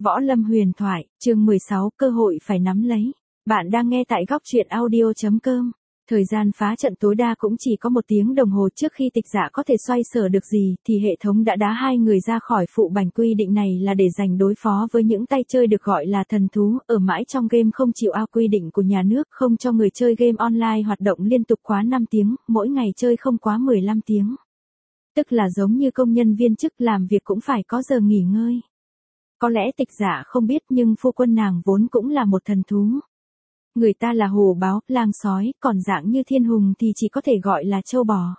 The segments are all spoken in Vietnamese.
Võ Lâm Huyền Thoại, chương 16, cơ hội phải nắm lấy. Bạn đang nghe tại góc truyện audio.com. Thời gian phá trận tối đa cũng chỉ có 1 tiếng đồng hồ. Trước khi Tịch Dạ có thể xoay sở được gì thì hệ thống đã đá 2 người ra khỏi phụ bành. Quy định này là để dành đối phó với những tay chơi được gọi là thần thú, ở mãi trong game không chịu ao quy định của nhà nước, không cho người chơi game online hoạt động liên tục quá 5 tiếng, mỗi ngày chơi không quá 15 tiếng. Tức là giống như công nhân viên chức làm việc cũng phải có giờ nghỉ ngơi. Có lẽ Tịch Dạ không biết nhưng phu quân nàng vốn cũng là một thần thú. Người ta là hổ báo, lang sói, còn dạng như Thiên Hùng thì chỉ có thể gọi là trâu bò.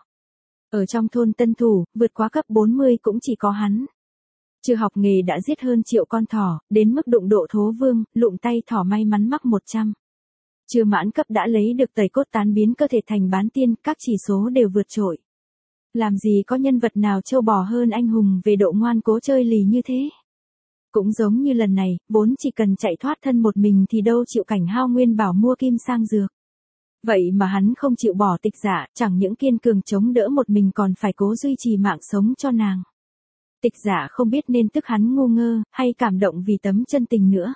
Ở trong thôn Tân Thủ, vượt quá cấp 40 cũng chỉ có hắn. Chưa học nghề đã giết hơn 1 triệu con thỏ, đến mức đụng độ thố vương, lụm tay thỏ may mắn mắc 100. Chưa mãn cấp đã lấy được tẩy cốt tán biến cơ thể thành bán tiên, các chỉ số đều vượt trội. Làm gì có nhân vật nào trâu bò hơn anh hùng về độ ngoan cố chơi lì như thế. Cũng giống như lần này, vốn chỉ cần chạy thoát thân một mình thì đâu chịu cảnh hao nguyên bảo mua kim sang dược. Vậy mà hắn không chịu bỏ Tịch Dạ, chẳng những kiên cường chống đỡ một mình còn phải cố duy trì mạng sống cho nàng. Tịch Dạ không biết nên tức hắn ngu ngơ, hay cảm động vì tấm chân tình nữa.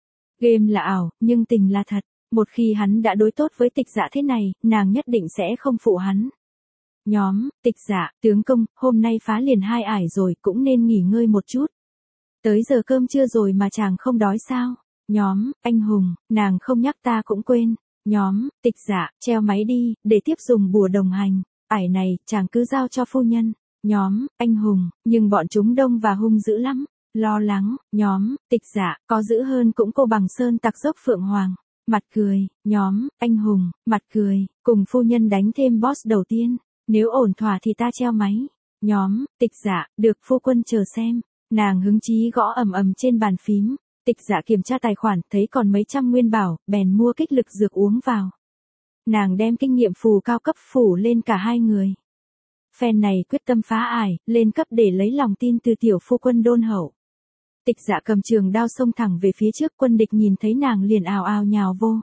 Game là ảo, nhưng tình là thật. Một khi hắn đã đối tốt với Tịch Dạ thế này, nàng nhất định sẽ không phụ hắn. Nhóm, Tịch Dạ, tướng công, hôm nay phá liền 2 ải rồi, cũng nên nghỉ ngơi một chút. Tới giờ cơm trưa rồi mà chàng không đói sao? Nhóm, anh hùng, nàng không nhắc ta cũng quên. Nhóm, Tịch Dạ, treo máy đi, để tiếp dùng bùa đồng hành. Ải này, chàng cứ giao cho phu nhân. Nhóm, anh hùng, nhưng bọn chúng đông và hung dữ lắm. Lo lắng, nhóm, Tịch Dạ, có dữ hơn cũng cô bằng sơn tặc dốc Phượng Hoàng. Mặt cười, nhóm, anh hùng, mặt cười, cùng phu nhân đánh thêm boss đầu tiên. Nếu ổn thỏa thì ta treo máy. Nhóm, Tịch Dạ, được phu quân chờ xem. Nàng hứng chí gõ ầm ầm trên bàn phím. Tịch Dạ kiểm tra tài khoản, thấy còn mấy trăm nguyên bảo, bèn mua kích lực dược uống vào. Nàng đem kinh nghiệm phù cao cấp phủ lên cả 2 người. Phen này quyết tâm phá ải, lên cấp để lấy lòng tin từ tiểu phu quân đôn hậu. Tịch Dạ cầm trường đao xông thẳng về phía trước, quân địch nhìn thấy nàng liền ào ào nhào vô.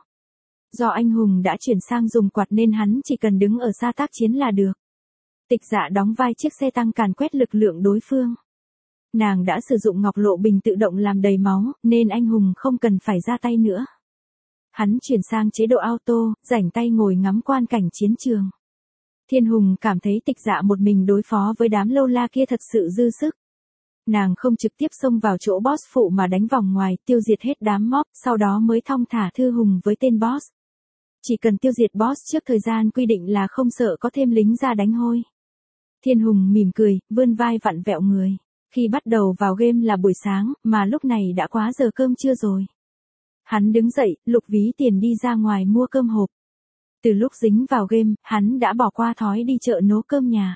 Do anh hùng đã chuyển sang dùng quạt nên hắn chỉ cần đứng ở xa tác chiến là được. Tịch Dạ đóng vai chiếc xe tăng càn quét lực lượng đối phương. Nàng đã sử dụng ngọc lộ bình tự động làm đầy máu, nên anh hùng không cần phải ra tay nữa. Hắn chuyển sang chế độ auto, rảnh tay ngồi ngắm quan cảnh chiến trường. Thiên Hùng cảm thấy Tịch Dạ một mình đối phó với đám lâu la kia thật sự dư sức. Nàng không trực tiếp xông vào chỗ boss phụ mà đánh vòng ngoài, tiêu diệt hết đám mob, sau đó mới thong thả thư hùng với tên boss. Chỉ cần tiêu diệt boss trước thời gian quy định là không sợ có thêm lính ra đánh hôi. Thiên Hùng mỉm cười, vươn vai vặn vẹo người. Khi bắt đầu vào game là buổi sáng, mà lúc này đã quá giờ cơm trưa rồi. Hắn đứng dậy, lục ví tiền đi ra ngoài mua cơm hộp. Từ lúc dính vào game, hắn đã bỏ qua thói đi chợ nấu cơm nhà.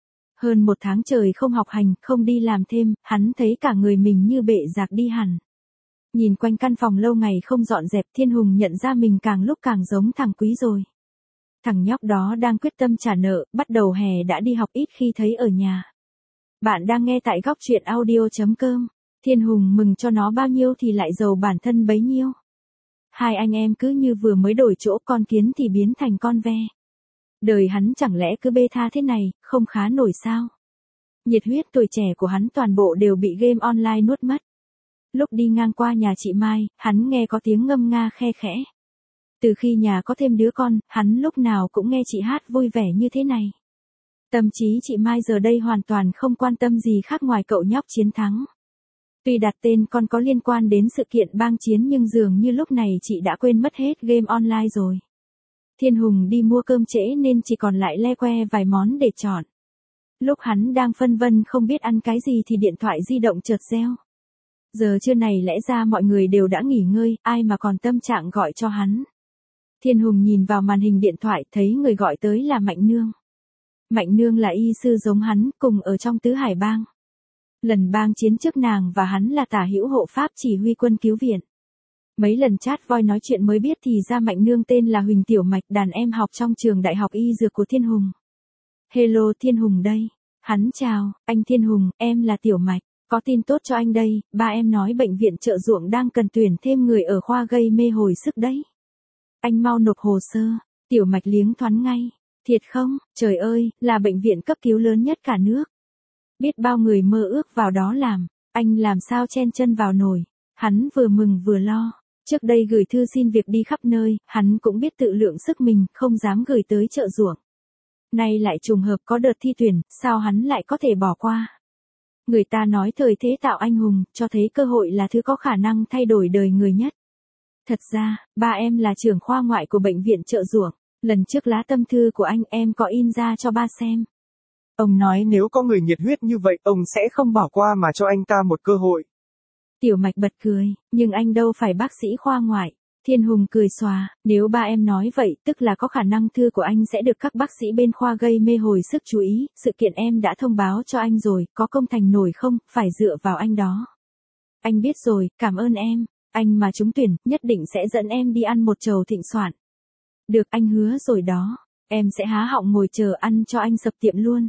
Hơn 1 tháng trời không học hành, không đi làm thêm, hắn thấy cả người mình như bệ rạc đi hẳn. Nhìn quanh căn phòng lâu ngày không dọn dẹp, Thiên Hùng nhận ra mình càng lúc càng giống thằng Quý rồi. Thằng nhóc đó đang quyết tâm trả nợ, bắt đầu hè đã đi học ít khi thấy ở nhà. Bạn đang nghe tại góc truyện audio.com. Thiên Hùng mừng cho nó bao nhiêu thì lại giàu bản thân bấy nhiêu. 2 anh em cứ như vừa mới đổi chỗ, con kiến thì biến thành con ve. Đời hắn chẳng lẽ cứ bê tha thế này, không khá nổi sao? Nhiệt huyết tuổi trẻ của hắn toàn bộ đều bị game online nuốt mất. Lúc đi ngang qua nhà chị Mai, hắn nghe có tiếng ngâm nga khe khẽ. Từ khi nhà có thêm đứa con, hắn lúc nào cũng nghe chị hát vui vẻ như thế này. Tâm trí chị Mai giờ đây hoàn toàn không quan tâm gì khác ngoài cậu nhóc chiến thắng. Tuy đặt tên con có liên quan đến sự kiện bang chiến nhưng dường như lúc này chị đã quên mất hết game online rồi. Thiên Hùng đi mua cơm trễ nên chỉ còn lại le que vài món để chọn. Lúc hắn đang phân vân không biết ăn cái gì thì điện thoại di động chợt reo. Giờ trưa này lẽ ra mọi người đều đã nghỉ ngơi, ai mà còn tâm trạng gọi cho hắn. Thiên Hùng nhìn vào màn hình điện thoại thấy người gọi tới là Mạnh Nương. Mạnh Nương là y sư giống hắn, cùng ở trong Tứ Hải bang. Lần bang chiến trước nàng và hắn là tả hữu hộ pháp chỉ huy quân cứu viện. Mấy lần chat voice nói chuyện mới biết thì ra Mạnh Nương tên là Huỳnh Tiểu Mạch, đàn em học trong trường đại học y dược của Thiên Hùng. Hello Thiên Hùng đây. Hắn chào, anh Thiên Hùng, em là Tiểu Mạch. Có tin tốt cho anh đây, ba em nói bệnh viện Chợ Ruộng đang cần tuyển thêm người ở khoa gây mê hồi sức đấy. Anh mau nộp hồ sơ. Tiểu Mạch liếng thoáng ngay. Thiệt không, trời ơi, là bệnh viện cấp cứu lớn nhất cả nước. Biết bao người mơ ước vào đó làm, anh làm sao chen chân vào nổi. Hắn vừa mừng vừa lo. Trước đây gửi thư xin việc đi khắp nơi, hắn cũng biết tự lượng sức mình, không dám gửi tới chợ ruộng. Nay lại trùng hợp có đợt thi tuyển, sao hắn lại có thể bỏ qua? Người ta nói thời thế tạo anh hùng, cho thấy cơ hội là thứ có khả năng thay đổi đời người nhất. Thật ra, ba em là trưởng khoa ngoại của bệnh viện chợ ruộng. Lần trước lá tâm thư của anh em có in ra cho ba xem. Ông nói nếu có người nhiệt huyết như vậy, ông sẽ không bỏ qua mà cho anh ta một cơ hội. Tiểu Mạch bật cười, nhưng anh đâu phải bác sĩ khoa ngoại. Thiên Hùng cười xòa, nếu ba em nói vậy, tức là có khả năng thư của anh sẽ được các bác sĩ bên khoa gây mê hồi sức chú ý, sự kiện em đã thông báo cho anh rồi, có công thành nổi không, phải dựa vào anh đó. Anh biết rồi, cảm ơn em, anh mà trúng tuyển, nhất định sẽ dẫn em đi ăn một chầu thịnh soạn. Được, anh hứa rồi đó, em sẽ há họng ngồi chờ ăn cho anh sập tiệm luôn.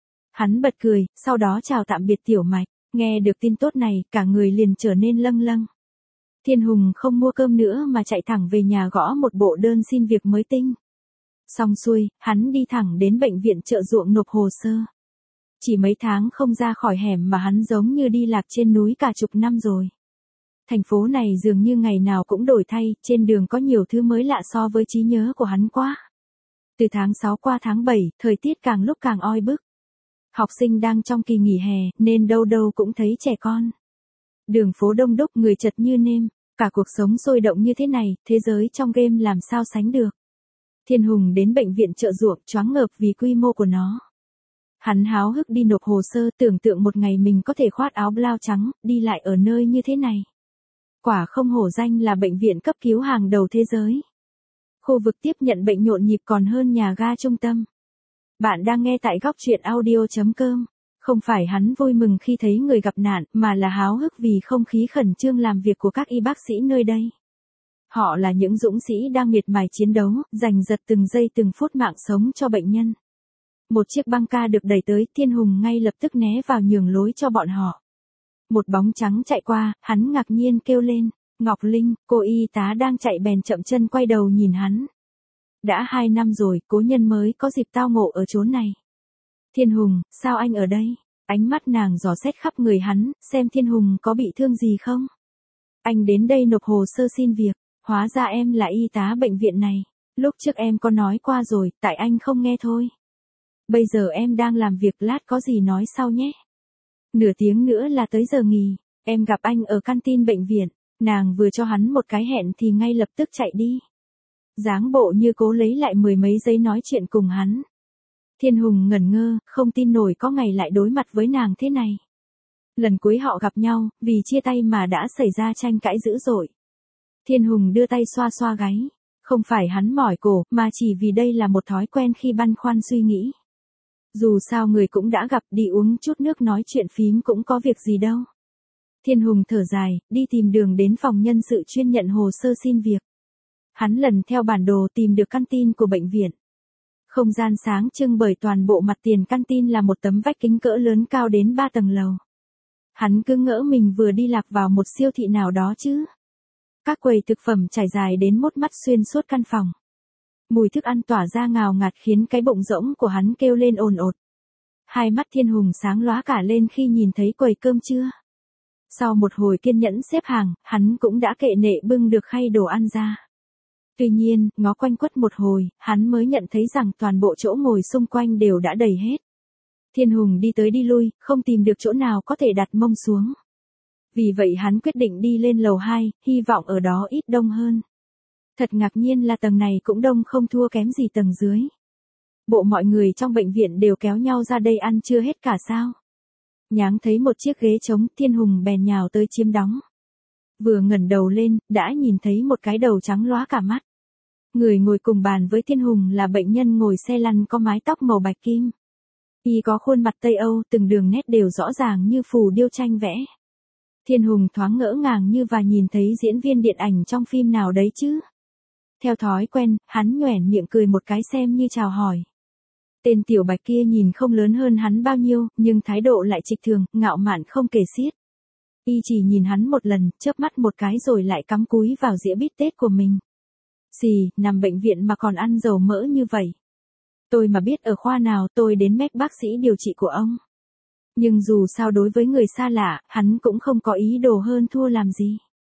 Hắn bật cười, sau đó chào tạm biệt Tiểu Mạch, nghe được tin tốt này, cả người liền trở nên lâng lâng. Thiên Hùng không mua cơm nữa mà chạy thẳng về nhà gõ một bộ đơn xin việc mới tinh. Xong xuôi, hắn đi thẳng đến bệnh viện chợ ruộng nộp hồ sơ. Chỉ mấy tháng không ra khỏi hẻm mà hắn giống như đi lạc trên núi cả chục năm rồi. Thành phố này dường như ngày nào cũng đổi thay, trên đường có nhiều thứ mới lạ so với trí nhớ của hắn quá. Từ tháng 6 qua tháng 7, thời tiết càng lúc càng oi bức. Học sinh đang trong kỳ nghỉ hè, nên đâu đâu cũng thấy trẻ con. Đường phố đông đúc, người chật như nêm, cả cuộc sống sôi động như thế này, thế giới trong game làm sao sánh được. Thiên Hùng đến bệnh viện chợ ruộng choáng ngợp vì quy mô của nó. Hắn háo hức đi nộp hồ sơ, tưởng tượng một ngày mình có thể khoác áo blau trắng, đi lại ở nơi như thế này. Quả không hổ danh là bệnh viện cấp cứu hàng đầu thế giới. Khu vực tiếp nhận bệnh nhộn nhịp còn hơn nhà ga trung tâm. Bạn đang nghe tại góc truyện audio.com. Không phải hắn vui mừng khi thấy người gặp nạn, mà là háo hức vì không khí khẩn trương làm việc của các y bác sĩ nơi đây. Họ là những dũng sĩ đang miệt mài chiến đấu, giành giật từng giây từng phút mạng sống cho bệnh nhân. Một chiếc băng ca được đẩy tới, Thiên Hùng ngay lập tức né vào nhường lối cho bọn họ. Một bóng trắng chạy qua, hắn ngạc nhiên kêu lên, Ngọc Linh, cô y tá đang chạy bèn chậm chân quay đầu nhìn hắn. Đã 2 năm rồi, cố nhân mới có dịp tao ngộ ở chốn này. Thiên Hùng, sao anh ở đây? Ánh mắt nàng dò xét khắp người hắn, xem Thiên Hùng có bị thương gì không? Anh đến đây nộp hồ sơ xin việc, hóa ra em là y tá bệnh viện này. Lúc trước em có nói qua rồi, tại anh không nghe thôi. Bây giờ em đang làm việc, lát có gì nói sau nhé. Nửa tiếng nữa là tới giờ nghỉ, em gặp anh ở canteen bệnh viện. Nàng vừa cho hắn một cái hẹn thì ngay lập tức chạy đi. Dáng bộ như cố lấy lại 10 mấy giây nói chuyện cùng hắn. Thiên Hùng ngẩn ngơ, không tin nổi có ngày lại đối mặt với nàng thế này. Lần cuối họ gặp nhau, vì chia tay mà đã xảy ra tranh cãi dữ dội. Thiên Hùng đưa tay xoa xoa gáy. Không phải hắn mỏi cổ, mà chỉ vì đây là một thói quen khi băn khoăn suy nghĩ. Dù sao người cũng đã gặp, đi uống chút nước nói chuyện phím cũng có việc gì đâu. Thiên Hùng thở dài, đi tìm đường đến phòng nhân sự chuyên nhận hồ sơ xin việc. Hắn lần theo bản đồ tìm được canteen của bệnh viện. Không gian sáng trưng bởi toàn bộ mặt tiền canteen là một tấm vách kính cỡ lớn cao đến 3 tầng lầu. Hắn cứ ngỡ mình vừa đi lạc vào một siêu thị nào đó chứ. Các quầy thực phẩm trải dài đến mốt mắt xuyên suốt căn phòng. Mùi thức ăn tỏa ra ngào ngạt khiến cái bụng rỗng của hắn kêu lên ồn ột. Hai mắt Thiên Hùng sáng lóa cả lên khi nhìn thấy quầy cơm trưa. Sau một hồi kiên nhẫn xếp hàng, hắn cũng đã kệ nệ bưng được khay đồ ăn ra. Tuy nhiên, ngó quanh quất một hồi, hắn mới nhận thấy rằng toàn bộ chỗ ngồi xung quanh đều đã đầy hết. Thiên Hùng đi tới đi lui, không tìm được chỗ nào có thể đặt mông xuống. Vì vậy hắn quyết định đi lên lầu 2, hy vọng ở đó ít đông hơn. Thật ngạc nhiên là tầng này cũng đông không thua kém gì tầng dưới. Bộ mọi người trong bệnh viện đều kéo nhau ra đây ăn chưa hết cả sao. Nháng thấy một chiếc ghế trống, Thiên Hùng bèn nhào tới chiếm đóng. Vừa ngẩng đầu lên, đã nhìn thấy một cái đầu trắng lóa cả mắt. Người ngồi cùng bàn với Thiên Hùng là bệnh nhân ngồi xe lăn có mái tóc màu bạch kim. Y có khuôn mặt Tây Âu, từng đường nét đều rõ ràng như phù điêu tranh vẽ. Thiên Hùng thoáng ngỡ ngàng như và nhìn thấy diễn viên điện ảnh trong phim nào đấy chứ. Theo thói quen, hắn nhoẻn miệng cười một cái xem như chào hỏi. Tên tiểu bạch kia nhìn không lớn hơn hắn bao nhiêu, nhưng thái độ lại trịch thường, ngạo mạn không kể xiết. Y chỉ nhìn hắn một lần, chớp mắt một cái rồi lại cắm cúi vào dĩa bít tết của mình. Xì, nằm bệnh viện mà còn ăn dầu mỡ như vậy. Tôi mà biết ở khoa nào tôi đến mách bác sĩ điều trị của ông. Nhưng dù sao đối với người xa lạ, hắn cũng không có ý đồ hơn thua làm gì.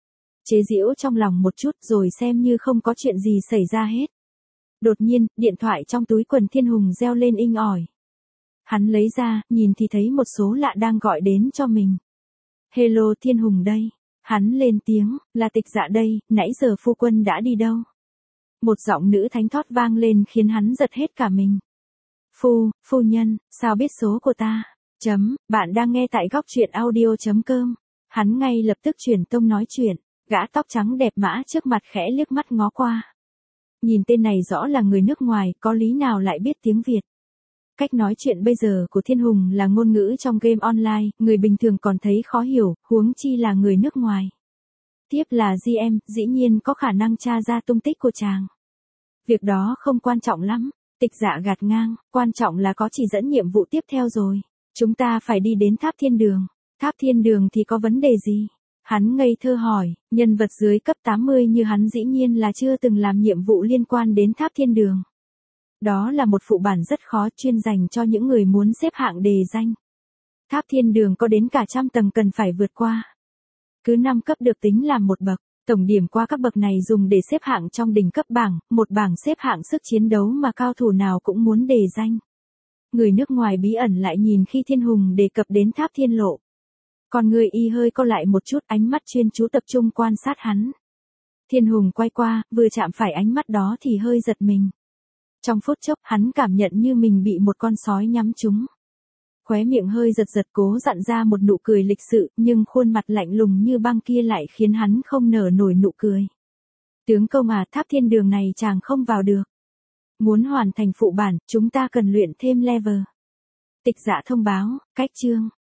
chế giễu trong lòng một chút rồi xem như không có chuyện gì xảy ra hết. Đột nhiên, điện thoại trong túi quần Thiên Hùng reo lên inh ỏi. Hắn lấy ra, nhìn thì thấy một số lạ đang gọi đến cho mình. Hello Thiên Hùng đây. Hắn lên tiếng, là Tịch Dạ đây, nãy giờ phu quân đã đi đâu? Một giọng nữ thánh thót vang lên khiến hắn giật hết cả mình. Phu nhân, sao biết số của ta? Bạn đang nghe tại góc truyện audio.com. Hắn ngay lập tức chuyển tông nói chuyện, gã tóc trắng đẹp mã trước mặt khẽ liếc mắt ngó qua. Nhìn tên này rõ là người nước ngoài, có lý nào lại biết tiếng Việt. Cách nói chuyện bây giờ của Thiên Hùng là ngôn ngữ trong game online, người bình thường còn thấy khó hiểu, huống chi là người nước ngoài. Tiếp là GM, dĩ nhiên có khả năng tra ra tung tích của chàng. Việc đó không quan trọng lắm, Tịch Dạ gạt ngang, quan trọng là có chỉ dẫn nhiệm vụ tiếp theo rồi. Chúng ta phải đi đến Tháp Thiên Đường. Tháp Thiên Đường thì có vấn đề gì? Hắn ngây thơ hỏi, nhân vật dưới cấp 80 như hắn dĩ nhiên là chưa từng làm nhiệm vụ liên quan đến Tháp Thiên Đường. Đó là một phụ bản rất khó chuyên dành cho những người muốn xếp hạng đề danh. Tháp Thiên Đường có đến cả 100 tầng cần phải vượt qua. Cứ 5 cấp được tính làm một bậc, tổng điểm qua các bậc này dùng để xếp hạng trong đỉnh cấp bảng, một bảng xếp hạng sức chiến đấu mà cao thủ nào cũng muốn đề danh. Người nước ngoài bí ẩn lại nhìn khi Thiên Hùng đề cập đến Tháp Thiên Lộ. Còn người y hơi co lại một chút, ánh mắt chuyên chú tập trung quan sát hắn. Thiên Hùng quay qua, vừa chạm phải ánh mắt đó thì hơi giật mình. Trong phút chốc hắn cảm nhận như mình bị một con sói nhắm trúng. Khóe miệng hơi giật giật cố dặn ra một nụ cười lịch sự, nhưng khuôn mặt lạnh lùng như băng kia lại khiến hắn không nở nổi nụ cười. Tướng công à, Tháp Thiên Đường này chàng không vào được. Muốn hoàn thành phụ bản, chúng ta cần luyện thêm level. Tịch Dạ thông báo, cách chương.